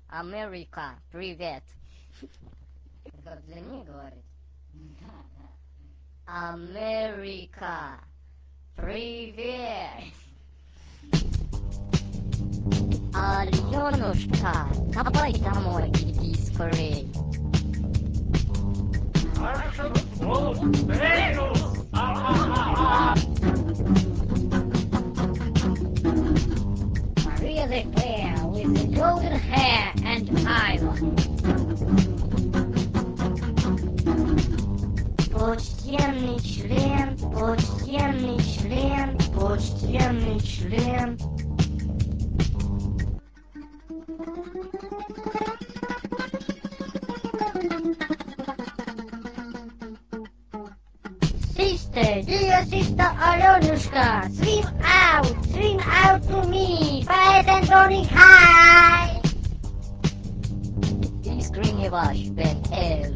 Америка, привет. Как для них говорит? Америка, привет. Аленушка, давай домой, иди скорей. Really fair, with the golden hair and eyes. Почтенный член, почтенный член, почтенный член. Sister, dear sister Alenушка, swim out to me, fast and running high. Искренне ваш Бен Эль.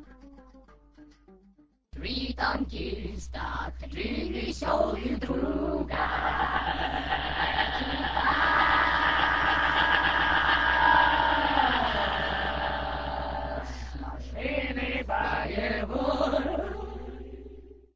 Three donkeys that really showed you through.